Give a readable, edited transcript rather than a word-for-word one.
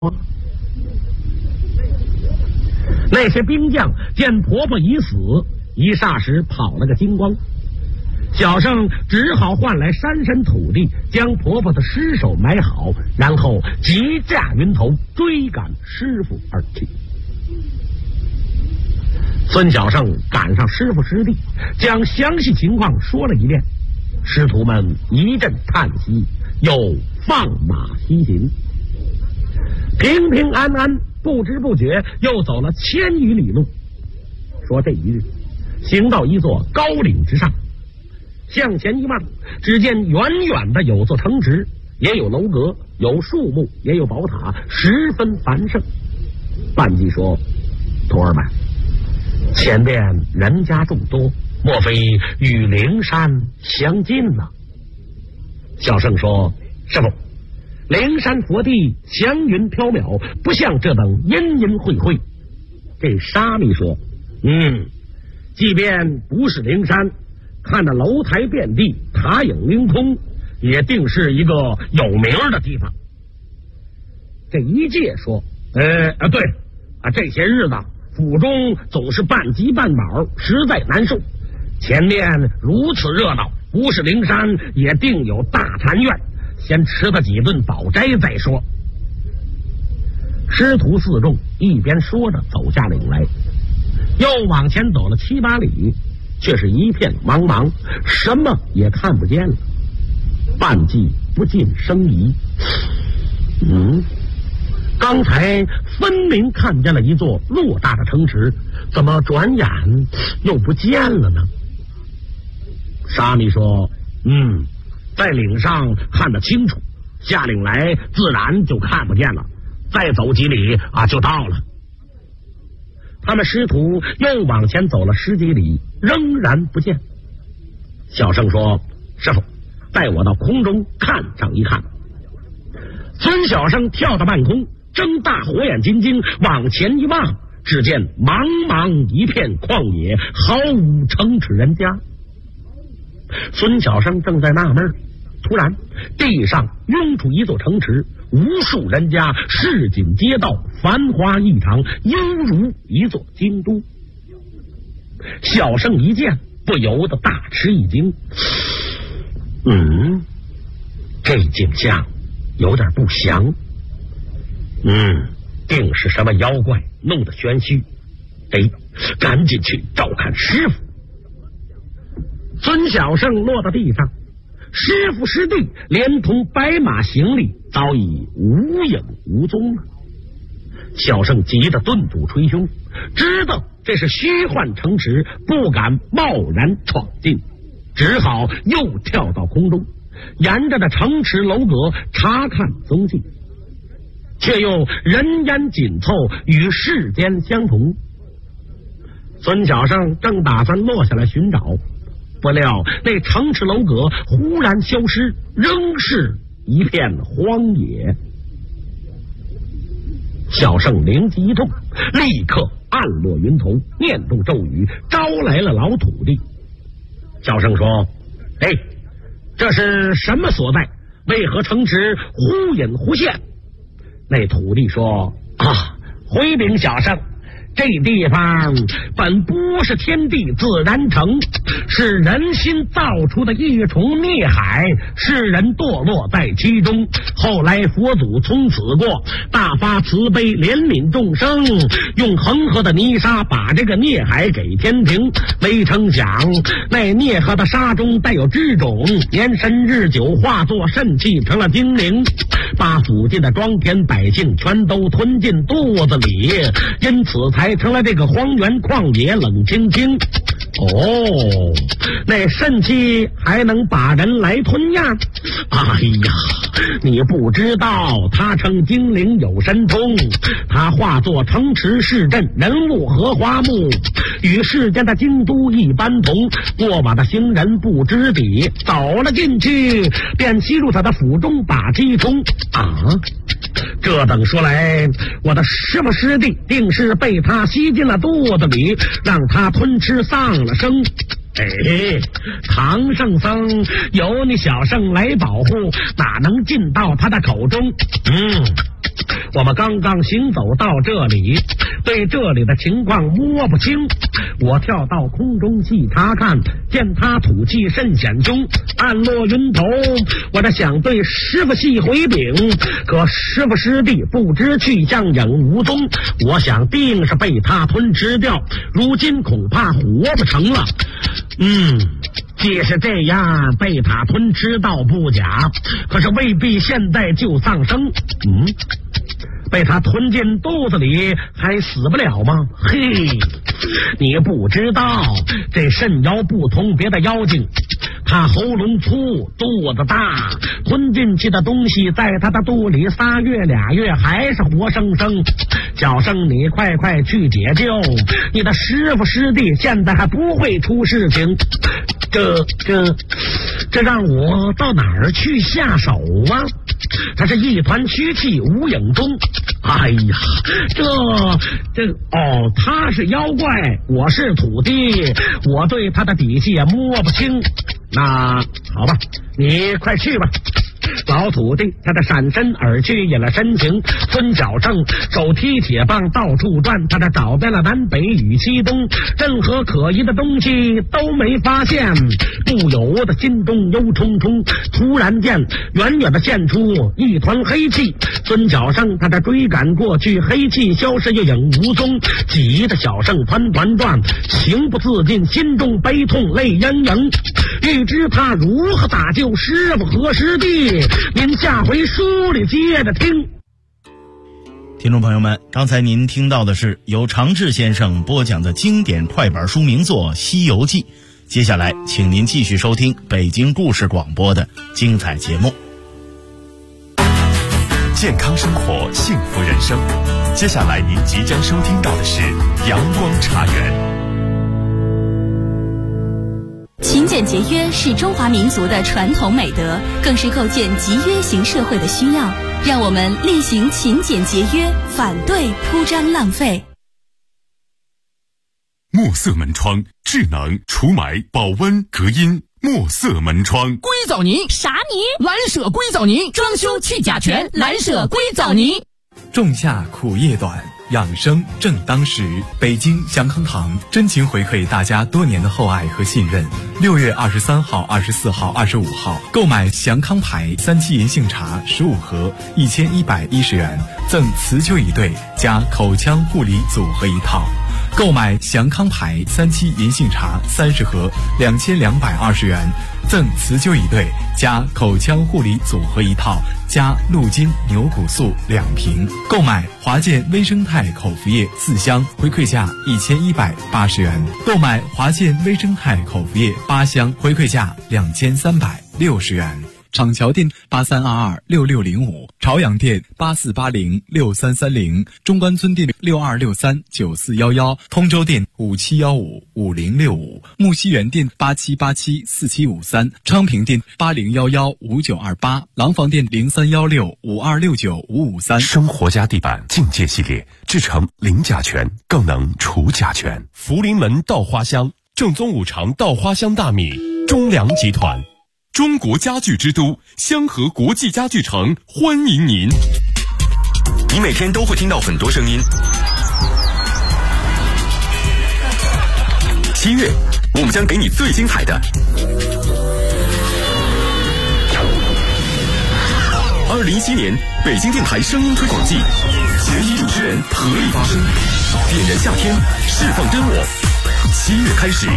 那些兵将见婆婆已死，一霎时跑了个精光。小生只好换来山神土地，将婆婆的尸首埋好，然后急驾云头追赶师傅而去。孙小生赶上师傅师弟，将详细情况说了一遍。师徒们一阵叹息，又放马西行。平平安安，不知不觉又走了1000余里路。说这一日行到一座高岭之上，向前一望，只见远远的有座城池，也有楼阁，有树木，也有宝塔，十分繁盛。半骑说：徒儿们，前边人家众多，莫非与灵山相近呢？小生说：师傅，灵山佛地祥云缥缈，不像这等阴阴晦晦。这沙弥说：即便不是灵山，看那楼台遍地，塔影凌空，也定是一个有名的地方。这一介说：对啊，这些日子府中总是半饥半饱，实在难受。前面如此热闹，不是灵山，也定有大禅院，先吃他几顿饱斋再说。师徒四众一边说着走下岭来，又往前走了7、8里，却是一片茫茫，什么也看不见了。半骑不禁生疑，刚才分明看见了一座偌大的城池，怎么转眼又不见了呢？沙弥说：在岭上看得清楚，下岭来自然就看不见了，再走几里就到了。他们师徒又往前走了10几里，仍然不见。小生说：师傅，带我到空中看上一看。孙小生跳到半空，睁大火眼金睛往前一望，只见茫茫一片旷野，毫无城池人家。孙小生正在纳闷，突然地上涌出一座城池，无数人家，市井街道，繁华异常，犹如一座京都。小生一见，不由得大吃一惊。这景象有点不祥。定是什么妖怪弄得玄虚，得赶紧去照看师傅。孙小生落到地上，师傅师弟连同白马行李早已无影无踪了。小生急得顿足捶胸，知道这是虚幻城池，不敢贸然闯进，只好又跳到空中，沿着那城池楼阁查看踪迹，却又人烟紧凑，与世间相同。孙小生正打算落下来寻找，不料那城池楼阁忽然消失，仍是一片荒野。小生灵机一动，立刻暗落云头，念动咒语，招来了老土地。小生说：这是什么所在？为何城池忽隐忽现？那土地说：回禀小生，这地方本不是天地自然成，是人心造出的一重孽海，世人堕落在其中。后来佛祖从此过，大发慈悲，怜悯众生，用恒河的泥沙把这个孽海给填平。没成想那孽河的沙中带有脂种，年深日久化作肾气，成了精灵，把附近的庄田百姓全都吞进肚子里，因此才成了这个荒原旷野冷清清。那肾气还能把人来吞呀？你不知道，他称精灵有神通，他化作城池市镇人物荷花木，与世间的京都一般同。过往的行人不知底，走了进去便吸入他的府中把鸡冲。这等说来，我的师傅师弟定是被他吸进了肚子里，让他吞吃丧了生。唐圣僧有你小圣来保护，哪能进到他的口中？ 我们刚刚行走到这里，对这里的情况摸不清，我跳到空中细查看，见他土气甚险凶，暗落云头。我这想对师傅细回禀，可师傅师弟不知去向，影无踪。我想定是被他吞吃掉，如今恐怕活不成了。既是这样，被他吞吃倒不假，可是未必现在就丧生。被他吞进肚子里还死不了吗？嘿，你不知道，这肾妖不同别的妖精，他喉咙粗，肚子大，吞进去的东西在他的肚里3月2月还是活生生。小生你快去解救，你的师傅师弟现在还不会出事情。这让我到哪儿去下手啊？他是一团虚气无影踪。哎呀，他是妖怪，我是土地，我对他的底细也摸不清。那好吧，你快去吧。老土地他的闪身而去，引了深情。孙小正手提铁棒到处转，他找遍了南北与西东，任何可疑的东西都没发现，不由得心中忧忡忡。突然间远远的现出一团黑气，孙小正他追赶过去，黑气消失又影无踪，急得小圣团团转，情不自禁，心中悲痛泪盈盈。欲知他如何打救师傅和师弟，您下回书里接着听。 听众朋友们，刚才您听到的是由常志先生播讲的经典快板书名作《西游记》，接下来请您继续收听北京故事广播的精彩节目。 健康生活，幸福人生。接下来您即将收听到的是阳光茶园。 勤俭节约是中华民族的传统美德，更是构建集约型社会的需要。让我们力行勤俭节约，反对铺张浪费。 墨色门窗，智能除霾、保温、隔音。墨色门窗， 硅藻泥啥泥？ 蓝舍硅藻泥，装修去甲醛，蓝舍硅藻泥。 仲夏苦夜短，养生正当时。北京祥康堂真情回馈大家多年的厚爱和信任。6月23号、24号、25号，购买祥康牌3期银杏茶15盒，1110元，赠辞臼椅对加口腔护理组合一套。购买祥康牌3期银杏茶30盒，2220元，赠辞臼椅对加口腔护理组合一套，加鹿筋牛骨素2瓶。购买华健微生态口服液4箱，回馈价1180元。购买华健微生态口服液8箱，回馈价2360元。厂桥店83226605，朝阳店84806330，中关村店62639411，通州店57155065，木樨园店87874753，昌平店80115928，廊坊店031652695553。 生活家地板境界系列，制成零甲醛，更能除甲醛。福临门稻花香，正宗五常稻花香大米，中粮集团。中国家具之都香河国际家具城欢迎您。你每天都会听到很多声音。7月，我们将给你最精彩的2017年北京电台声音推广季，全体主持人合力发声，点燃夏天，释放真我。7月开始，